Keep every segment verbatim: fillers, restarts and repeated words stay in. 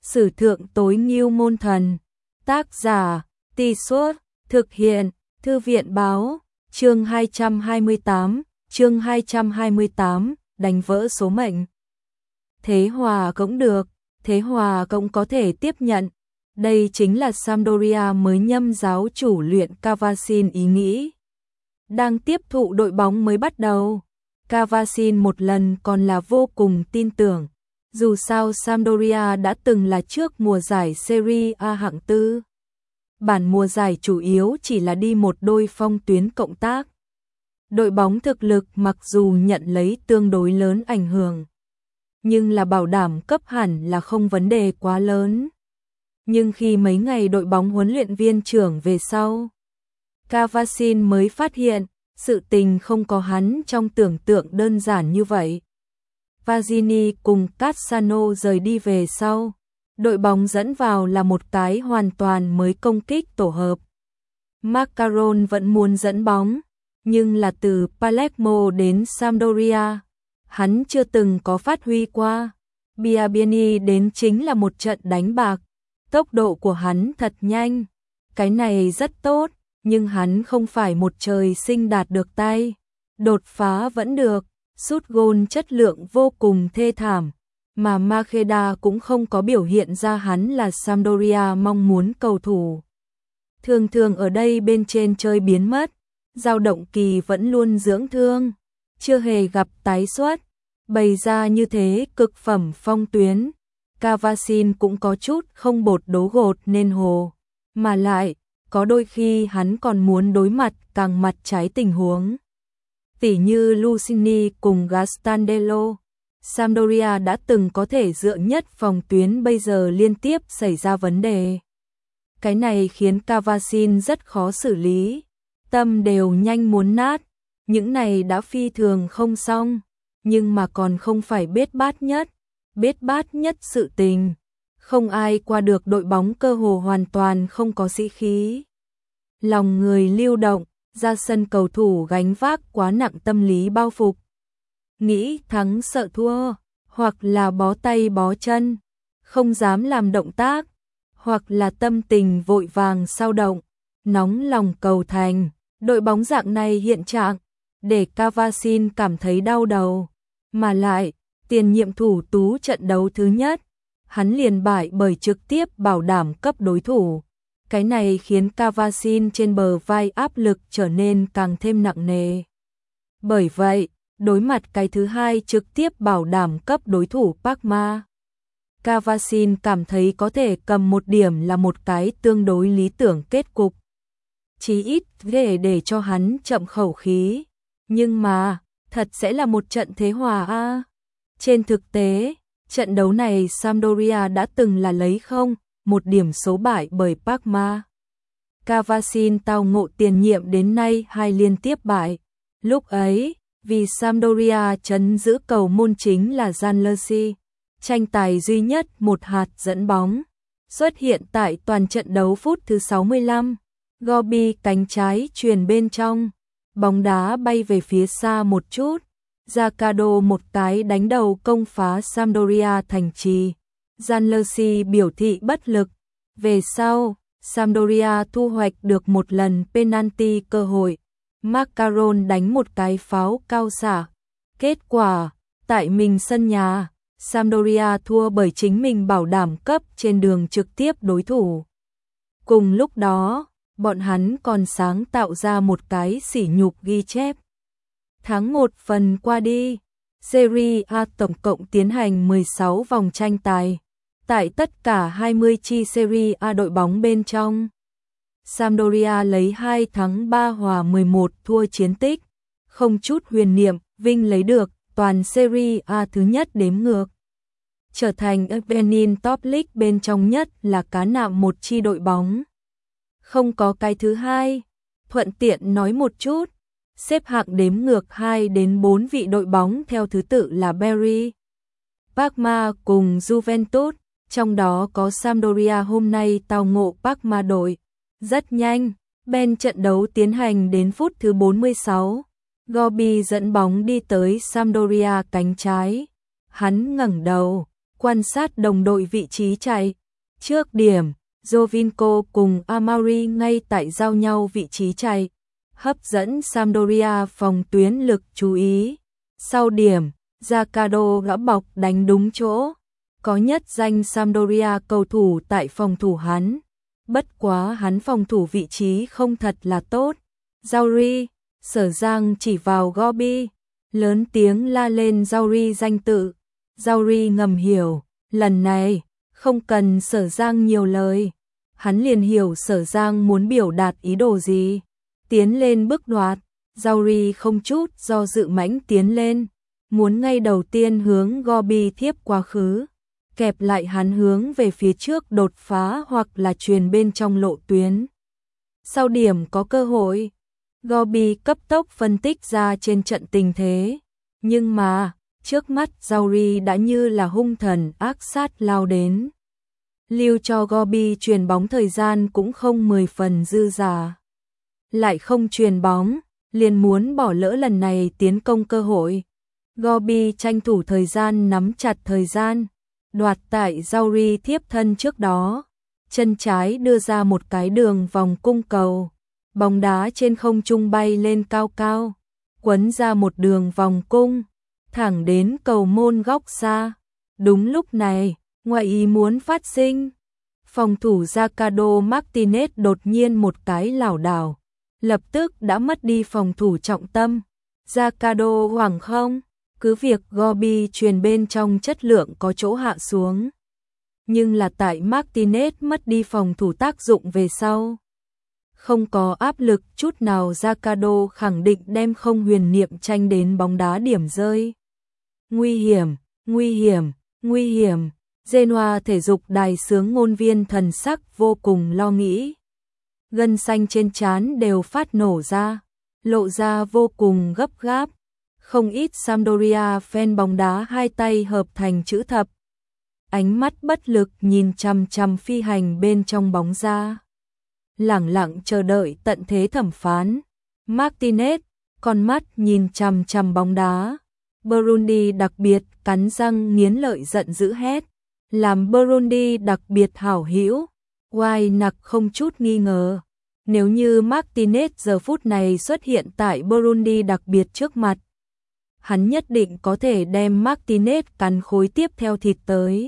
Sử thượng tối ngưu môn thần. Tác giả, Tì Suốt, thực hiện, Thư viện báo, chương hai trăm hai mươi tám, chương hai trăm hai mươi tám, đánh vỡ số mệnh. Thế Hòa cũng được, Thế Hòa cũng có thể tiếp nhận. Đây chính là Sampdoria mới nhâm giáo chủ luyện Cavasin ý nghĩ. Đang tiếp thụ đội bóng mới bắt đầu. Cavasin một lần còn là vô cùng tin tưởng. Dù sao Sampdoria đã từng là trước mùa giải Serie A hạng tư. Bản mùa giải chủ yếu chỉ là đi một đôi phong tuyến cộng tác. Đội bóng thực lực mặc dù nhận lấy tương đối lớn ảnh hưởng, nhưng là bảo đảm cấp hẳn là không vấn đề quá lớn. Nhưng khi mấy ngày đội bóng huấn luyện viên trưởng về sau, Cavasin mới phát hiện, sự tình không có hắn trong tưởng tượng đơn giản như vậy. Vazini cùng Cassano rời đi về sau, đội bóng dẫn vào là một cái hoàn toàn mới công kích tổ hợp. Macaron vẫn muốn dẫn bóng, nhưng là từ Palermo đến Sampdoria, hắn chưa từng có phát huy qua. Biabiani đến chính là một trận đánh bạc, tốc độ của hắn thật nhanh, cái này rất tốt, nhưng hắn không phải một trời sinh đạt được tay, đột phá vẫn được, sút gôn chất lượng vô cùng thê thảm, mà Macheda cũng không có biểu hiện ra hắn là Sampdoria mong muốn cầu thủ. Thường thường ở đây bên trên chơi biến mất, Giao Động Kỳ vẫn luôn dưỡng thương, chưa hề gặp tái xuất, bày ra như thế cực phẩm phong tuyến. Cavasin cũng có chút không bột đố gột nên hồ, mà lại, có đôi khi hắn còn muốn đối mặt càng mặt trái tình huống. Tỉ như Lucini cùng Gastandello, Sampdoria đã từng có thể dựa nhất phòng tuyến bây giờ liên tiếp xảy ra vấn đề. Cái này khiến Cavasin rất khó xử lý, tâm đều nhanh muốn nát, những này đã phi thường không xong, nhưng mà còn không phải bết bát nhất. Bết bát nhất sự tình, không ai qua được đội bóng cơ hồ hoàn toàn không có sĩ khí. Lòng người lưu động, ra sân cầu thủ gánh vác quá nặng tâm lý bao phục. Nghĩ thắng sợ thua, hoặc là bó tay bó chân, không dám làm động tác, hoặc là tâm tình vội vàng sao động, nóng lòng cầu thành. Đội bóng dạng này hiện trạng, để Cavasin cảm thấy đau đầu, mà lại tiền nhiệm thủ tú trận đấu thứ nhất, hắn liền bại bởi trực tiếp bảo đảm cấp đối thủ. Cái này khiến Cavasin trên bờ vai áp lực trở nên càng thêm nặng nề. Bởi vậy, đối mặt cái thứ hai trực tiếp bảo đảm cấp đối thủ Parma, Cavasin cảm thấy có thể cầm một điểm là một cái tương đối lý tưởng kết cục. Chí ít để để cho hắn chậm khẩu khí. Nhưng mà, thật sẽ là một trận thế hòa a. Trên thực tế, trận đấu này Sampdoria đã từng là lấy không, một điểm số bại bởi Parma. Cavasin tao ngộ tiền nhiệm đến nay hai liên tiếp bại. Lúc ấy, vì Sampdoria trấn giữ cầu môn chính là Gianluigi, tranh tài duy nhất một hạt dẫn bóng, xuất hiện tại toàn trận đấu phút thứ sáu mươi lăm. Gobi cánh trái truyền bên trong, bóng đá bay về phía xa một chút. Zaccardo một cái đánh đầu công phá Sampdoria thành trì. Gianluigi biểu thị bất lực. Về sau, Sampdoria thu hoạch được một lần penalty cơ hội. Macaron đánh một cái pháo cao xạ. Kết quả, tại mình sân nhà, Sampdoria thua bởi chính mình bảo đảm cấp trên đường trực tiếp đối thủ. Cùng lúc đó, bọn hắn còn sáng tạo ra một cái sỉ nhục ghi chép. Tháng một phần qua đi, Serie A tổng cộng tiến hành mười sáu vòng tranh tài. Tại tất cả hai mươi chi Serie A đội bóng bên trong, Sampdoria lấy hai thắng ba hòa mười một thua chiến tích, không chút huyền niệm, vinh lấy được toàn Serie A thứ nhất đếm ngược. Trở thành Apennine Top League bên trong nhất là cá nạm một chi đội bóng. Không có cái thứ hai, thuận tiện nói một chút. Xếp hạng đếm ngược hai đến bốn vị đội bóng theo thứ tự là Bari, Parma cùng Juventus, trong đó có Sampdoria hôm nay tao ngộ Parma đội. Rất nhanh, bên trận đấu tiến hành đến phút thứ bốn mươi sáu, Gobi dẫn bóng đi tới Sampdoria cánh trái. Hắn ngẩng đầu, quan sát đồng đội vị trí chạy. Trước điểm, Giovinco cùng Amauri ngay tại giao nhau vị trí chạy, hấp dẫn Sampdoria phòng tuyến lực chú ý. Sau điểm, Zaccardo gõ bọc đánh đúng chỗ, có nhất danh Sampdoria cầu thủ tại phòng thủ hắn. Bất quá hắn phòng thủ vị trí không thật là tốt. Zauri, Sở Giang chỉ vào Gobi, lớn tiếng la lên Zauri danh tự. Zauri ngầm hiểu, lần này, không cần Sở Giang nhiều lời. Hắn liền hiểu Sở Giang muốn biểu đạt ý đồ gì. Tiến lên bước đoạt, Zauri không chút do dự mãnh tiến lên, muốn ngay đầu tiên hướng Gobi thiếp quá khứ, kẹp lại hắn hướng về phía trước đột phá hoặc là truyền bên trong lộ tuyến. Sau điểm có cơ hội, Gobi cấp tốc phân tích ra trên trận tình thế, nhưng mà, trước mắt Zauri đã như là hung thần ác sát lao đến. Lưu cho Gobi truyền bóng thời gian cũng không mười phần dư dả. Lại không truyền bóng, liền muốn bỏ lỡ lần này tiến công cơ hội. Gobi tranh thủ thời gian nắm chặt thời gian, đoạt tại Zauri thiếp thân trước đó. Chân trái đưa ra một cái đường vòng cung cầu. Bóng đá trên không trung bay lên cao cao, quấn ra một đường vòng cung, thẳng đến cầu môn góc xa. Đúng lúc này, ngoại ý muốn phát sinh. Phòng thủ Ricardo Martinez đột nhiên một cái lảo đảo, lập tức đã mất đi phòng thủ trọng tâm. Ricardo hoảng không, cứ việc Gobi truyền bên trong chất lượng có chỗ hạ xuống. Nhưng là tại Martinez mất đi phòng thủ tác dụng về sau. Không có áp lực chút nào, Ricardo khẳng định đem không huyền niệm tranh đến bóng đá điểm rơi. Nguy hiểm, nguy hiểm, nguy hiểm. Genoa thể dục đài sướng ngôn viên thần sắc vô cùng lo nghĩ. Gân xanh trên trán đều phát nổ ra, lộ ra vô cùng gấp gáp. Không ít Sampdoria fan bóng đá hai tay hợp thành chữ thập. Ánh mắt bất lực nhìn chằm chằm phi hành bên trong bóng ra. Lẳng lặng chờ đợi tận thế thẩm phán. Martinez, con mắt nhìn chằm chằm bóng đá. Burundi đặc biệt cắn răng nghiến lợi giận dữ hét. Làm Burundi đặc biệt hảo hữu, White nặc không chút nghi ngờ. Nếu như Martinez giờ phút này xuất hiện tại Burundi đặc biệt trước mặt, hắn nhất định có thể đem Martinez cắn khối tiếp theo thịt tới.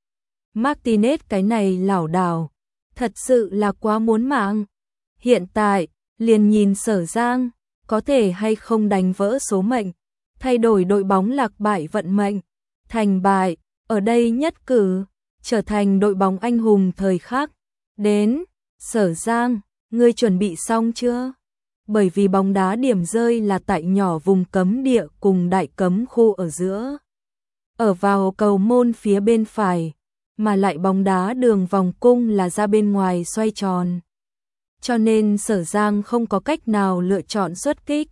Martinez cái này lảo đảo, thật sự là quá muốn mạng. Hiện tại, liền nhìn Sở Giang, có thể hay không đánh vỡ số mệnh, thay đổi đội bóng lạc bại vận mệnh, thành bại, ở đây nhất cử, trở thành đội bóng anh hùng thời khắc. Đến, Sở Giang, ngươi chuẩn bị xong chưa? Bởi vì bóng đá điểm rơi là tại nhỏ vùng cấm địa cùng đại cấm khu ở giữa. Ở vào cầu môn phía bên phải, mà lại bóng đá đường vòng cung là ra bên ngoài xoay tròn. Cho nên Sở Giang không có cách nào lựa chọn xuất kích.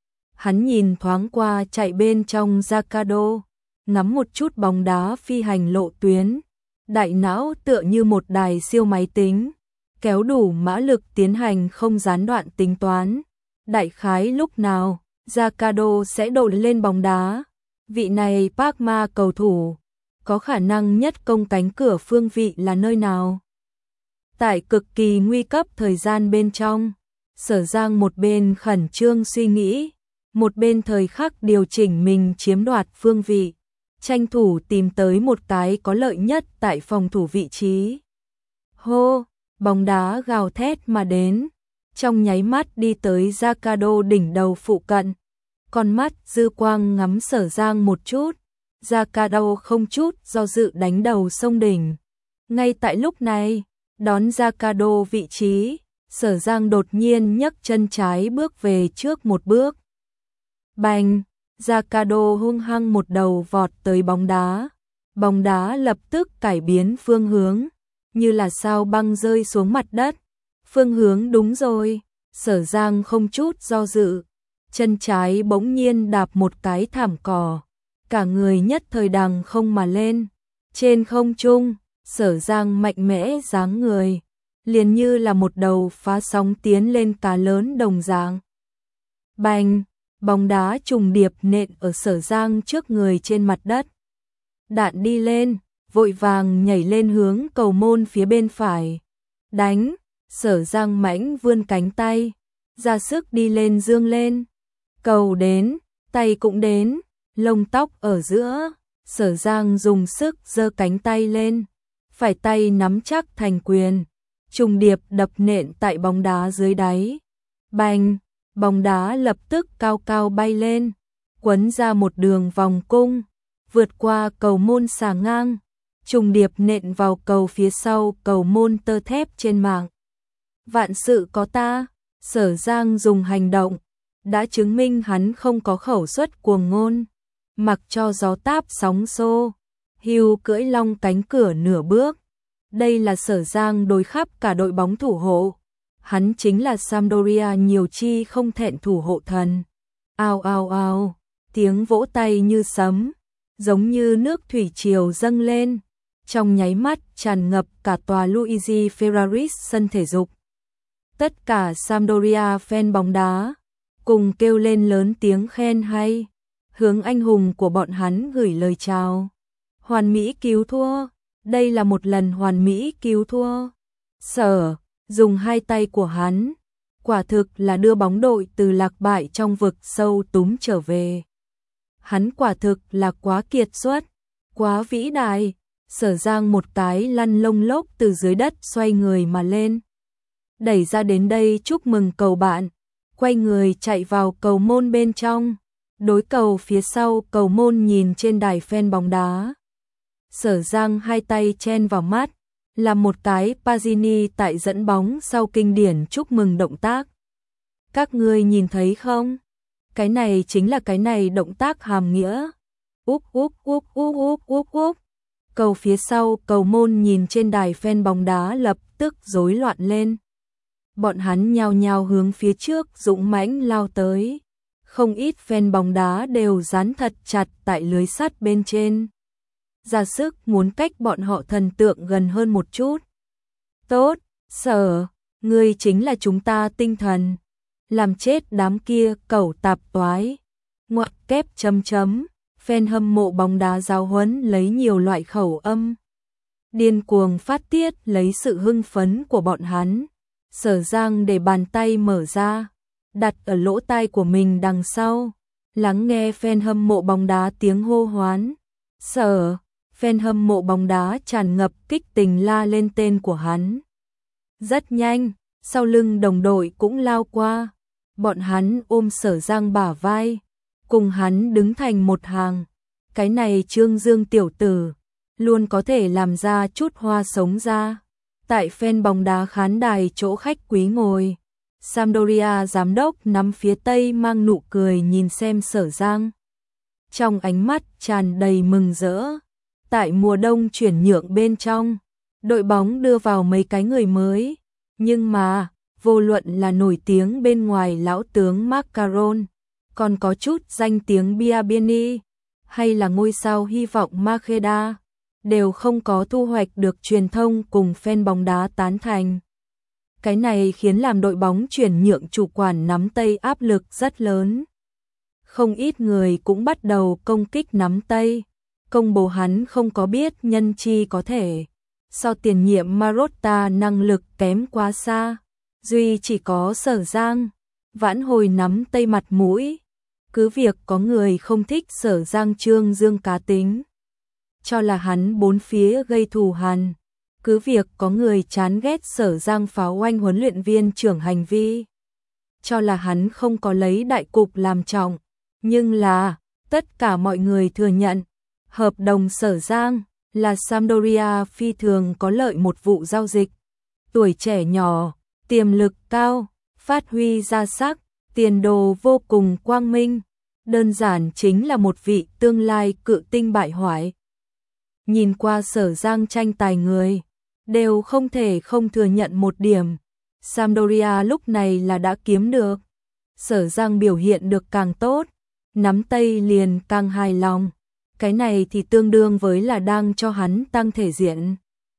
Hắn nhìn thoáng qua chạy bên trong Ricardo, ngắm một chút bóng đá phi hành lộ tuyến. Đại não tựa như một đài siêu máy tính, kéo đủ mã lực tiến hành không gián đoạn tính toán. Đại khái lúc nào, Ricardo sẽ đổ lên bóng đá. Vị này Parma cầu thủ, có khả năng nhất công cánh cửa phương vị là nơi nào? Tại cực kỳ nguy cấp thời gian bên trong, Sở Giang một bên khẩn trương suy nghĩ, một bên thời khắc điều chỉnh mình chiếm đoạt phương vị, tranh thủ tìm tới một cái có lợi nhất tại phòng thủ vị trí. Hô, bóng đá gào thét mà đến, trong nháy mắt đi tới Ricardo đỉnh đầu phụ cận. Con mắt dư quang ngắm Sở Giang một chút, Ricardo không chút do dự đánh đầu sông đỉnh. Ngay tại lúc này, đón Ricardo vị trí, Sở Giang đột nhiên nhấc chân trái bước về trước một bước. Bành, Ricardo hung hăng một đầu vọt tới bóng đá. Bóng đá lập tức cải biến phương hướng, như là sao băng rơi xuống mặt đất. Phương hướng đúng rồi, Sở Giang không chút do dự. Chân trái bỗng nhiên đạp một cái thảm cỏ, cả người nhất thời đằng không mà lên. Trên không trung, Sở Giang mạnh mẽ dáng người, liền như là một đầu phá sóng tiến lên cá lớn đồng dạng. Bành, bóng đá trùng điệp nện ở Sở Giang trước người trên mặt đất. Đạn đi lên, vội vàng nhảy lên hướng cầu môn phía bên phải. Đánh, Sở Giang mãnh vươn cánh tay, ra sức đi lên dương lên. Cầu đến, tay cũng đến, lông tóc ở giữa, Sở Giang dùng sức giơ cánh tay lên, phải tay nắm chắc thành quyền, trùng điệp đập nện tại bóng đá dưới đáy. Bành, bóng đá lập tức cao cao bay lên, quấn ra một đường vòng cung, vượt qua cầu môn xà ngang, trùng điệp nện vào cầu phía sau cầu môn tơ thép trên mạng. Vạn sự có ta, Sở Giang dùng hành động đã chứng minh hắn không có khẩu suất cuồng ngôn, mặc cho gió táp sóng xô, hưu cưỡi long cánh cửa nửa bước. Đây là Sở Giang đối khắp cả đội bóng thủ hộ, hắn chính là Sampdoria nhiều chi không thẹn thủ hộ thần. Ao ao ao, tiếng vỗ tay như sấm, giống như nước thủy triều dâng lên, trong nháy mắt tràn ngập cả tòa Luigi Ferraris sân thể dục. Tất cả Sampdoria fan bóng đá cùng kêu lên lớn tiếng khen hay, hướng anh hùng của bọn hắn gửi lời chào. Hoàn mỹ cứu thua, đây là một lần hoàn mỹ cứu thua. Sở dùng hai tay của hắn, quả thực là đưa bóng đội từ lạc bại trong vực sâu túm trở về. Hắn quả thực là quá kiệt xuất, quá vĩ đại. Sở Giang một cái lăn lông lốc từ dưới đất xoay người mà lên, đẩy ra đến đây chúc mừng cầu bạn, quay người chạy vào cầu môn bên trong, đối cầu phía sau cầu môn nhìn trên đài fan bóng đá. Sở Giang hai tay chen vào mắt, làm một cái Pazini tại dẫn bóng sau kinh điển chúc mừng động tác. Các ngươi nhìn thấy không? Cái này chính là cái này động tác hàm nghĩa. Úp úp úp úp úp úp úp. Cầu phía sau cầu môn nhìn trên đài fan bóng đá lập tức rối loạn lên. Bọn hắn nhao nhao hướng phía trước dũng mãnh lao tới. Không ít fan bóng đá đều dán thật chặt tại lưới sắt bên trên, ra sức muốn cách bọn họ thần tượng gần hơn một chút. Tốt, Sở, ngươi chính là chúng ta tinh thần, làm chết đám kia cẩu tạp toái. Ngoặc kép chấm chấm, fan hâm mộ bóng đá giáo huấn lấy nhiều loại khẩu âm, điên cuồng phát tiết lấy sự hưng phấn của bọn hắn. Sở Giang để bàn tay mở ra, đặt ở lỗ tai của mình đằng sau, lắng nghe fan hâm mộ bóng đá tiếng hô hoán. Sở, fan hâm mộ bóng đá tràn ngập kích tình la lên tên của hắn. Rất nhanh, sau lưng đồng đội cũng lao qua, bọn hắn ôm Sở Giang bả vai, cùng hắn đứng thành một hàng. Cái này Trương Dương tiểu tử, luôn có thể làm ra chút hoa sống ra. Tại fan bóng đá khán đài chỗ khách quý ngồi, Sampdoria giám đốc nắm phía tây mang nụ cười nhìn xem Sở Giang, trong ánh mắt tràn đầy mừng rỡ. Tại mùa đông chuyển nhượng bên trong, đội bóng đưa vào mấy cái người mới, nhưng mà vô luận là nổi tiếng bên ngoài lão tướng Macaron, còn có chút danh tiếng Biabiany, hay là ngôi sao hy vọng Makeda, đều không có thu hoạch được truyền thông cùng fan bóng đá tán thành. Cái này khiến làm đội bóng chuyển nhượng chủ quản nắm Tây áp lực rất lớn. Không ít người cũng bắt đầu công kích nắm Tây, công bố hắn không có biết nhân chi có thể. So tiền nhiệm Marotta năng lực kém quá xa, duy chỉ có Sở Giang vãn hồi nắm Tây mặt mũi. Cứ việc có người không thích Sở Giang Trương Dương cá tính, cho là hắn bốn phía gây thù hằn. Cứ việc có người chán ghét Sở Giang pháo oanh huấn luyện viên trưởng hành vi, cho là hắn không có lấy đại cục làm trọng. Nhưng là, tất cả mọi người thừa nhận, hợp đồng Sở Giang là Sampdoria phi thường có lợi một vụ giao dịch. Tuổi trẻ nhỏ, tiềm lực cao, phát huy ra sắc, tiền đồ vô cùng quang minh, đơn giản chính là một vị tương lai cự tinh bại hoại. Nhìn qua Sở Giang tranh tài người, đều không thể không thừa nhận một điểm, Sampdoria lúc này là đã kiếm được. Sở Giang biểu hiện được càng tốt, nắm Tây liền càng hài lòng, cái này thì tương đương với là đang cho hắn tăng thể diện.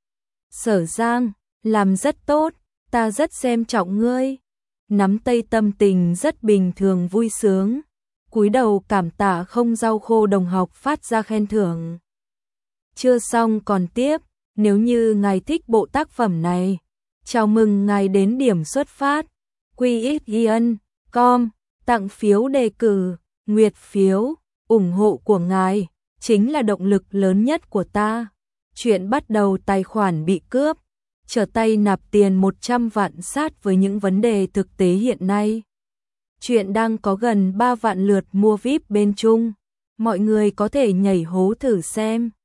Sở Giang, làm rất tốt, ta rất xem trọng ngươi. Nắm Tây tâm tình rất bình thường vui sướng, cúi đầu cảm tạ không rau khô đồng học phát ra khen thưởng. Chưa xong còn tiếp, nếu như ngài thích bộ tác phẩm này, chào mừng ngài đến điểm xuất phát quy ích yên chấm com, tặng phiếu đề cử, nguyệt phiếu, ủng hộ của ngài chính là động lực lớn nhất của ta. Chuyện bắt đầu tài khoản bị cướp, trở tay nạp tiền một trăm vạn sát với những vấn đề thực tế hiện nay. Chuyện đang có gần ba vạn lượt mua vi ai pi bên Trung, mọi người có thể nhảy hố thử xem.